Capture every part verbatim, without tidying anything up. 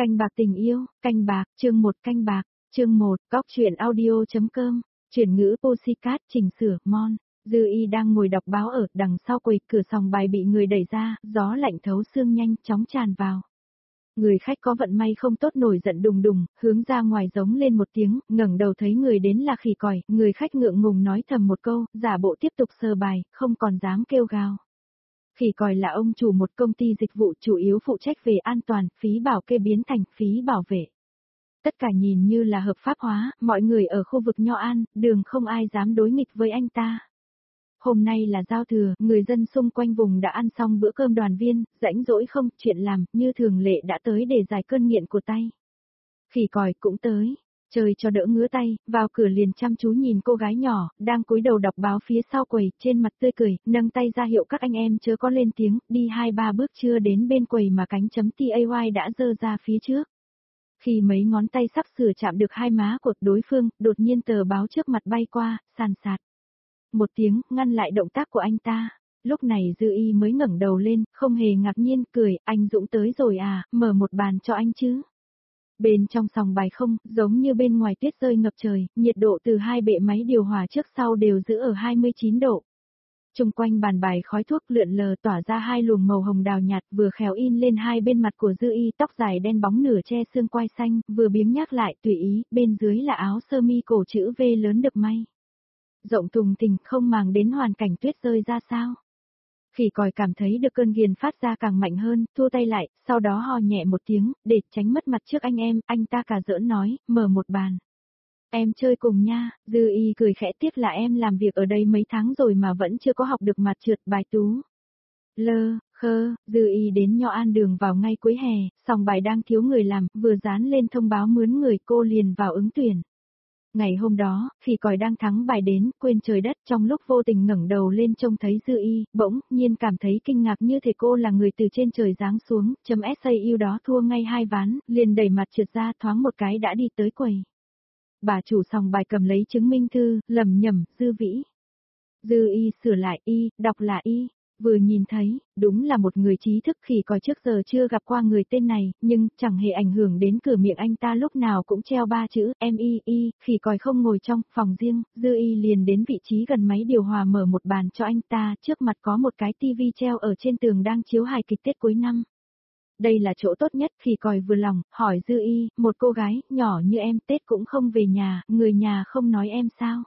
Canh bạc tình yêu, canh bạc, chương một canh bạc, chương một, góc truyện audio.com, chuyển ngữ Postcard, chỉnh sửa, Mon. Dư Y đang ngồi đọc báo ở đằng sau quầy, cửa sòng bài bị người đẩy ra, gió lạnh thấu xương nhanh chóng tràn vào. Người khách có vận may không tốt nổi giận đùng đùng, hướng ra ngoài giống lên một tiếng, ngẩng đầu thấy người đến là Khỉ Còi, người khách ngượng ngùng nói thầm một câu, giả bộ tiếp tục sờ bài, không còn dám kêu gào. Khỉ Còi là ông chủ một công ty dịch vụ chủ yếu phụ trách về an toàn, phí bảo kê biến thành phí bảo vệ. Tất cả nhìn như là hợp pháp hóa, mọi người ở khu vực Nho An, đường không ai dám đối nghịch với anh ta. Hôm nay là giao thừa, người dân xung quanh vùng đã ăn xong bữa cơm đoàn viên, rãnh rỗi không, chuyện làm, như thường lệ đã tới để giải cơn nghiện của tay. Khỉ Còi cũng tới, chơi cho đỡ ngứa tay, vào cửa liền chăm chú nhìn cô gái nhỏ, đang cúi đầu đọc báo phía sau quầy, trên mặt tươi cười, nâng tay ra hiệu các anh em chớ có lên tiếng, đi hai ba bước chưa đến bên quầy mà cánh chấm tay đã giơ ra phía trước. Khi mấy ngón tay sắp sửa chạm được hai má của đối phương, đột nhiên tờ báo trước mặt bay qua, sàn sạt. Một tiếng, ngăn lại động tác của anh ta. Lúc này Dư Y mới ngẩng đầu lên, không hề ngạc nhiên, cười, anh Dũng tới rồi à, mở một bàn cho anh chứ. Bên trong sòng bài không, giống như bên ngoài tuyết rơi ngập trời, nhiệt độ từ hai bệ máy điều hòa trước sau đều giữ ở hai mươi chín độ. Trung quanh bàn bài khói thuốc lượn lờ tỏa ra hai luồng màu hồng đào nhạt vừa khéo in lên hai bên mặt của Dư Y, tóc dài đen bóng nửa che xương quai xanh, vừa biếng nhác lại tùy ý, bên dưới là áo sơ mi cổ chữ V lớn được may. Rộng thùng thình không màng đến hoàn cảnh tuyết rơi ra sao. Khỉ Còi cảm thấy được cơn ghiền phát ra càng mạnh hơn, thua tay lại, sau đó ho nhẹ một tiếng, để tránh mất mặt trước anh em, anh ta cả giỡn nói, mở một bàn. Em chơi cùng nha, Dư Y cười khẽ, tiếc là em làm việc ở đây mấy tháng rồi mà vẫn chưa có học được mặt trượt bài tú. Lơ, khơ, Dư Y đến Nho An đường vào ngay cuối hè, sòng bài đang thiếu người làm, vừa dán lên thông báo mướn người cô liền vào ứng tuyển. Ngày hôm đó, Khỉ Còi đang thắng bài đến, quên trời đất, trong lúc vô tình ngẩng đầu lên trông thấy Dư Y, bỗng nhiên cảm thấy kinh ngạc như thể cô là người từ trên trời giáng xuống, chấm sau đó thua ngay hai ván, liền đẩy mặt trượt ra thoáng một cái đã đi tới quầy. Bà chủ sòng bài cầm lấy chứng minh thư, lẩm nhẩm, Dư Vĩ. Dư Y sửa lại Y, đọc là Y. Vừa nhìn thấy, đúng là một người trí thức. Khỉ Còi trước giờ chưa gặp qua người tên này, nhưng chẳng hề ảnh hưởng đến cửa miệng anh ta lúc nào cũng treo ba chữ em y y. Khỉ Còi không ngồi trong phòng riêng, Dư Y liền đến vị trí gần máy điều hòa mở một bàn cho anh ta, trước mặt có một cái tivi treo ở trên tường đang chiếu hài kịch Tết cuối năm. Đây là chỗ tốt nhất. Khỉ Còi vừa lòng, hỏi Dư Y, một cô gái nhỏ như em Tết cũng không về nhà, người nhà không nói em sao?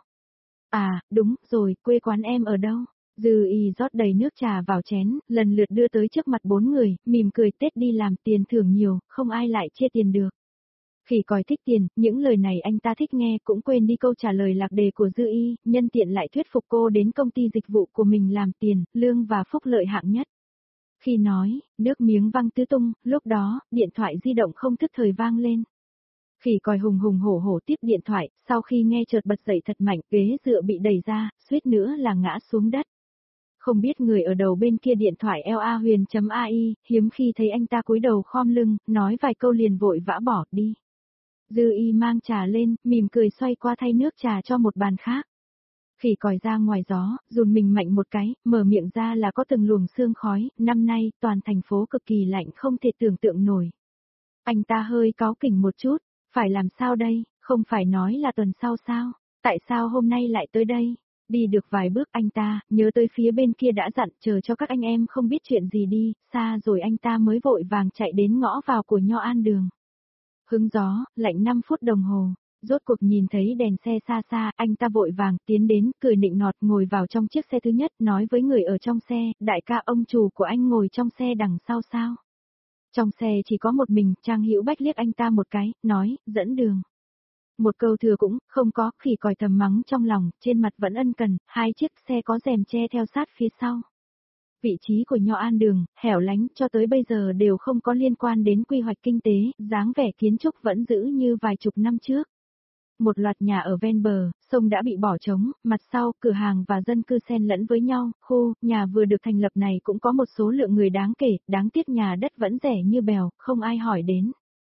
À, đúng rồi, quê quán em ở đâu? Dư Y rót đầy nước trà vào chén, lần lượt đưa tới trước mặt bốn người, mỉm cười, Tết đi làm tiền thưởng nhiều, không ai lại chia tiền được. Khỉ Còi thích tiền, những lời này anh ta thích nghe, cũng quên đi câu trả lời lạc đề của Dư Y, nhân tiện lại thuyết phục cô đến công ty dịch vụ của mình làm tiền, lương và phúc lợi hạng nhất. Khi nói, nước miếng văng tứ tung, lúc đó, điện thoại di động không thức thời vang lên. Khỉ Còi hùng hùng hổ hổ tiếp điện thoại, sau khi nghe chợt bật dậy thật mạnh, ghế dựa bị đẩy ra, suýt nữa là ngã xuống đất. Không biết người ở đầu bên kia điện thoại la huyền.ai, hiếm khi thấy anh ta cúi đầu khom lưng, nói vài câu liền vội vã bỏ đi. Dư Y mang trà lên, mỉm cười xoay qua thay nước trà cho một bàn khác. Khỉ Còi ra ngoài gió, dùn mình mạnh một cái, mở miệng ra là có từng luồng sương khói, năm nay toàn thành phố cực kỳ lạnh không thể tưởng tượng nổi. Anh ta hơi cáu kỉnh một chút, phải làm sao đây, không phải nói là tuần sau sao, tại sao hôm nay lại tới đây? Đi được vài bước anh ta, nhớ tới phía bên kia đã dặn chờ cho các anh em không biết chuyện gì đi, xa rồi anh ta mới vội vàng chạy đến ngõ vào của Nho An đường. Hứng gió, lạnh năm phút đồng hồ, rốt cuộc nhìn thấy đèn xe xa xa, anh ta vội vàng tiến đến, cười nịnh nọt ngồi vào trong chiếc xe thứ nhất, nói với người ở trong xe, đại ca ông chủ của anh ngồi trong xe đằng sau sao? Trong xe chỉ có một mình, Trang Hữu Bách liếc anh ta một cái, nói, dẫn đường. Một câu thừa cũng không có, Khỉ Còi thầm mắng trong lòng, trên mặt vẫn ân cần, hai chiếc xe có rèm che theo sát phía sau. Vị trí của Nho An đường, hẻo lánh, cho tới bây giờ đều không có liên quan đến quy hoạch kinh tế, dáng vẻ kiến trúc vẫn giữ như vài chục năm trước. Một loạt nhà ở ven bờ, sông đã bị bỏ trống, mặt sau, cửa hàng và dân cư xen lẫn với nhau, khu, nhà vừa được thành lập này cũng có một số lượng người đáng kể, đáng tiếc nhà đất vẫn rẻ như bèo, không ai hỏi đến.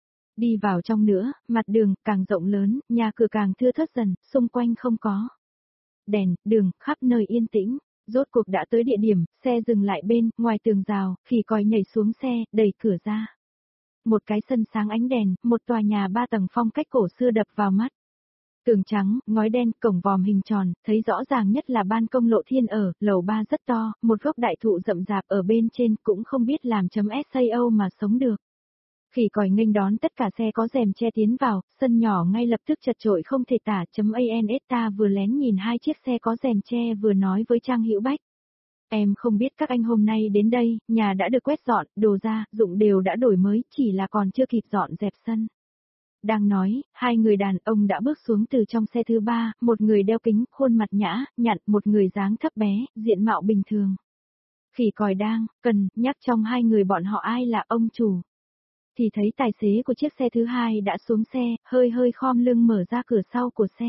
Đi vào trong nữa, mặt đường càng rộng lớn, nhà cửa càng thưa thớt dần, xung quanh không có đèn, đường, khắp nơi yên tĩnh. Rốt cuộc đã tới địa điểm, xe dừng lại bên, ngoài tường rào, Khỉ Còi nhảy xuống xe, đẩy cửa ra. Một cái sân sáng ánh đèn, một tòa nhà ba tầng phong cách cổ xưa đập vào mắt. Tường trắng, ngói đen, cổng vòm hình tròn, thấy rõ ràng nhất là ban công Lộ Thiên ở, lầu ba rất to, một gốc đại thụ rậm rạp ở bên trên cũng không biết làm chấm sao mà sống được. Khỉ còi nghênh đón tất cả xe có rèm che tiến vào, sân nhỏ ngay lập tức chật chội không thể tả. Chấm ans ta vừa lén nhìn hai chiếc xe có rèm che vừa nói với Trang Hữu Bách. Em không biết các anh hôm nay đến đây, nhà đã được quét dọn, đồ gia dụng đều đã đổi mới, chỉ là còn chưa kịp dọn dẹp sân. Đang nói, hai người đàn ông đã bước xuống từ trong xe thứ ba, một người đeo kính, khuôn mặt nhã, nhặn, một người dáng thấp bé, diện mạo bình thường. Khỉ còi đang, cần, nhắc trong hai người bọn họ ai là ông chủ. Thì thấy tài xế của chiếc xe thứ hai đã xuống xe, hơi hơi khom lưng mở ra cửa sau của xe.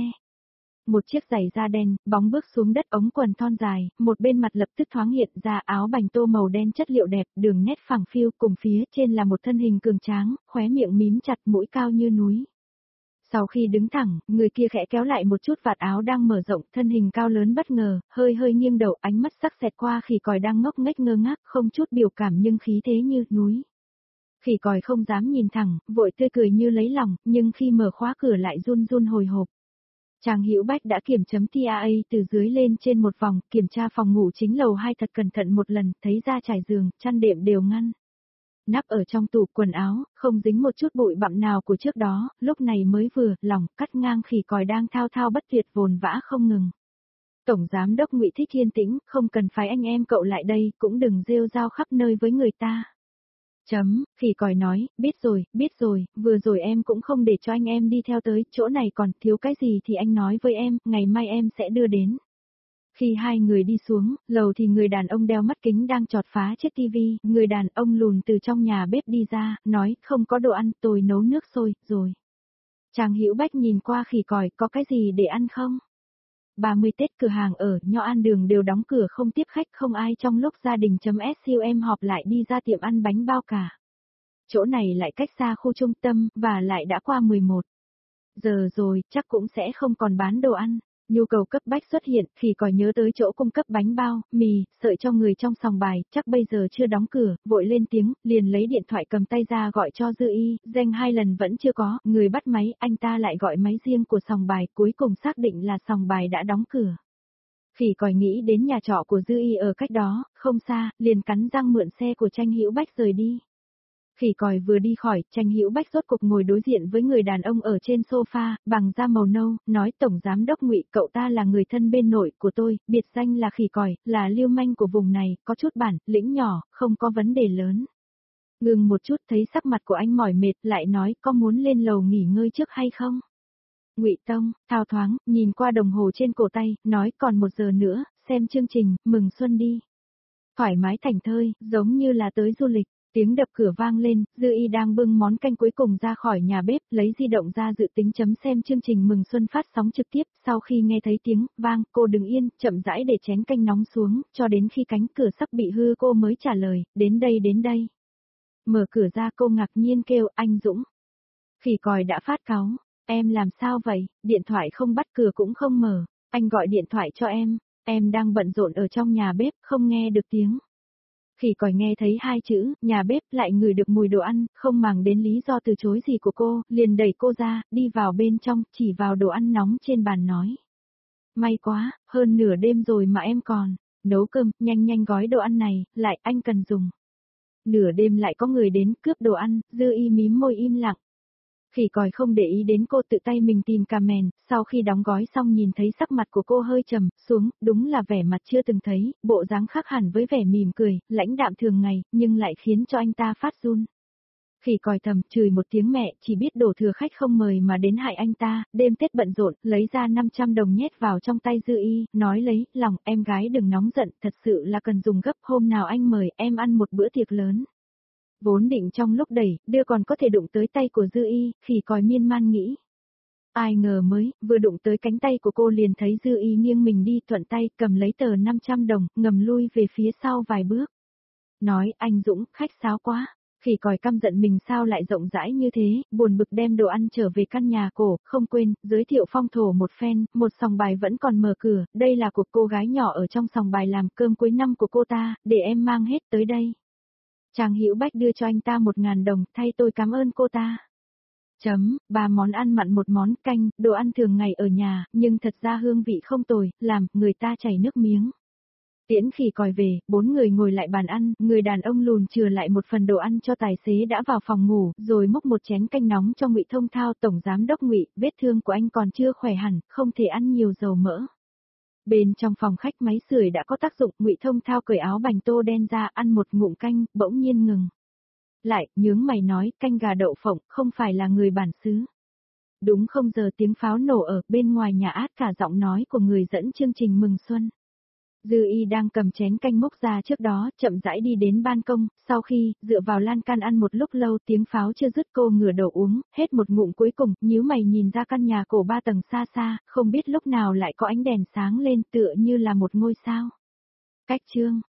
Một chiếc giày da đen, bóng bước xuống đất, ống quần thon dài, một bên mặt lập tức thoáng hiện ra áo bành tô màu đen chất liệu đẹp, đường nét phẳng phiu, cùng phía trên là một thân hình cường tráng, khóe miệng mím chặt, mũi cao như núi. Sau khi đứng thẳng, người kia khẽ kéo lại một chút vạt áo đang mở rộng, thân hình cao lớn bất ngờ, hơi hơi nghiêng đầu, ánh mắt sắc xẹt qua khỉ còi đang ngốc nghếch ngơ ngác, không chút biểu cảm nhưng khí thế như núi. Khỉ còi không dám nhìn thẳng, vội tươi cười như lấy lòng, nhưng khi mở khóa cửa lại run run hồi hộp. Trang Hữu Bách đã kiểm chấm tê a từ dưới lên trên một vòng, kiểm tra phòng ngủ chính lầu hai thật cẩn thận một lần, thấy ra trải giường, chăn đệm đều ngăn. Nắp ở trong tủ quần áo, không dính một chút bụi bặm nào của trước đó, lúc này mới vừa, lòng, cắt ngang khỉ còi đang thao thao bất tuyệt vồn vã không ngừng. Tổng giám đốc Ngụy thích yên tĩnh, không cần phải anh em cậu lại đây, cũng đừng rêu rao khắp nơi với người ta. Chấm, khỉ còi nói, biết rồi, biết rồi, vừa rồi em cũng không để cho anh em đi theo tới, chỗ này còn thiếu cái gì thì anh nói với em, ngày mai em sẽ đưa đến. Khi hai người đi xuống, lầu thì người đàn ông đeo mắt kính đang chọt phá chiếc tivi, người đàn ông lùn từ trong nhà bếp đi ra, nói, không có đồ ăn, tôi nấu nước sôi, rồi. Trang Hữu Bách nhìn qua khỉ còi, có cái gì để ăn không? ba mươi Tết cửa hàng ở Nho An Đường đều đóng cửa không tiếp khách, không ai trong lúc gia đình chấm com họp lại đi ra tiệm ăn bánh bao cả. Chỗ này lại cách xa khu trung tâm, và lại đã qua mười một giờ rồi, chắc cũng sẽ không còn bán đồ ăn. Nhu cầu cấp bách xuất hiện, khi còi nhớ tới chỗ cung cấp bánh bao, mì, sợi cho người trong sòng bài, chắc bây giờ chưa đóng cửa, vội lên tiếng, liền lấy điện thoại cầm tay ra gọi cho Dư Y, danh hai lần vẫn chưa có, người bắt máy, anh ta lại gọi máy riêng của sòng bài, cuối cùng xác định là sòng bài đã đóng cửa. Khỉ còi nghĩ đến nhà trọ của Dư Y ở cách đó, không xa, liền cắn răng mượn xe của Tranh Hữu Bách rời đi. Khỉ còi vừa đi khỏi, Tranh Hữu Bách rốt cục ngồi đối diện với người đàn ông ở trên sofa, bằng da màu nâu, nói tổng giám đốc Ngụy, cậu ta là người thân bên nội của tôi, biệt danh là khỉ còi, là lưu manh của vùng này, có chút bản, lĩnh nhỏ, không có vấn đề lớn. Ngừng một chút thấy sắc mặt của anh mỏi mệt, lại nói có muốn lên lầu nghỉ ngơi trước hay không? Ngụy Tông, thao thoáng, nhìn qua đồng hồ trên cổ tay, nói còn một giờ nữa, xem chương trình, mừng xuân đi. Thoải mái thảnh thơi, giống như là tới du lịch. Tiếng đập cửa vang lên, Dư Y đang bưng món canh cuối cùng ra khỏi nhà bếp, lấy di động ra dự tính chấm xem chương trình mừng xuân phát sóng trực tiếp, sau khi nghe thấy tiếng vang, cô đứng yên, chậm rãi để chén canh nóng xuống, cho đến khi cánh cửa sắp bị hư cô mới trả lời, đến đây đến đây. Mở cửa ra cô ngạc nhiên kêu, anh Dũng. Khỉ còi đã phát cáu, em làm sao vậy, điện thoại không bắt cửa cũng không mở, anh gọi điện thoại cho em, em đang bận rộn ở trong nhà bếp, không nghe được tiếng. Khỉ còi nghe thấy hai chữ, nhà bếp, lại ngửi được mùi đồ ăn, không màng đến lý do từ chối gì của cô, liền đẩy cô ra, đi vào bên trong, chỉ vào đồ ăn nóng trên bàn nói. May quá, hơn nửa đêm rồi mà em còn, nấu cơm, nhanh nhanh gói đồ ăn này, lại anh cần dùng. Nửa đêm lại có người đến, cướp đồ ăn, Dư Y mím môi im lặng. Khỉ còi không để ý đến cô, tự tay mình tìm cà mèn, sau khi đóng gói xong nhìn thấy sắc mặt của cô hơi trầm xuống, đúng là vẻ mặt chưa từng thấy, bộ dáng khác hẳn với vẻ mỉm cười, lãnh đạm thường ngày, nhưng lại khiến cho anh ta phát run. Khỉ còi thầm chửi một tiếng mẹ, chỉ biết đổ thừa khách không mời mà đến hại anh ta, đêm Tết bận rộn, lấy ra năm trăm đồng nhét vào trong tay Dư Y, nói lấy, lòng, em gái đừng nóng giận, thật sự là cần dùng gấp, hôm nào anh mời em ăn một bữa tiệc lớn. Vốn định trong lúc đẩy, đưa còn có thể đụng tới tay của Dư Y, khỉ còi miên man nghĩ. Ai ngờ mới, vừa đụng tới cánh tay của cô liền thấy Dư Y nghiêng mình đi, thuận tay, cầm lấy tờ năm trăm đồng, ngầm lui về phía sau vài bước. Nói, anh Dũng, khách sáo quá. Khỉ còi căm giận mình sao lại rộng rãi như thế, buồn bực đem đồ ăn trở về căn nhà cổ, không quên, giới thiệu phong thổ một phen, một sòng bài vẫn còn mở cửa, đây là của cô gái nhỏ ở trong sòng bài làm cơm cuối năm của cô ta, để em mang hết tới đây. Trang Hữu Bách đưa cho anh ta một ngàn đồng, thay tôi cảm ơn cô ta. Chấm, ba món ăn mặn một món canh, đồ ăn thường ngày ở nhà, nhưng thật ra hương vị không tồi, làm người ta chảy nước miếng. Tiễn Phỉ còi về, bốn người ngồi lại bàn ăn, người đàn ông lùn chừa lại một phần đồ ăn cho tài xế đã vào phòng ngủ, rồi múc một chén canh nóng cho Ngụy Thông Thao. Tổng giám đốc Ngụy, vết thương của anh còn chưa khỏe hẳn, không thể ăn nhiều dầu mỡ. Bên trong phòng khách máy sưởi đã có tác dụng, Ngụy Thông Thao cởi áo bành tô đen ra, ăn một ngụm canh, bỗng nhiên ngừng. Lại, nhướng mày nói, canh gà đậu phộng, không phải là người bản xứ. Đúng không giờ tiếng pháo nổ ở bên ngoài nhà át cả giọng nói của người dẫn chương trình mừng xuân. Dư Y đang cầm chén canh múc ra trước đó, chậm rãi đi đến ban công, sau khi, dựa vào lan can ăn một lúc lâu tiếng pháo chưa dứt cô ngửa đầu uống, hết một ngụm cuối cùng, nhíu mày nhìn ra căn nhà cổ ba tầng xa xa, không biết lúc nào lại có ánh đèn sáng lên tựa như là một ngôi sao. Cách chương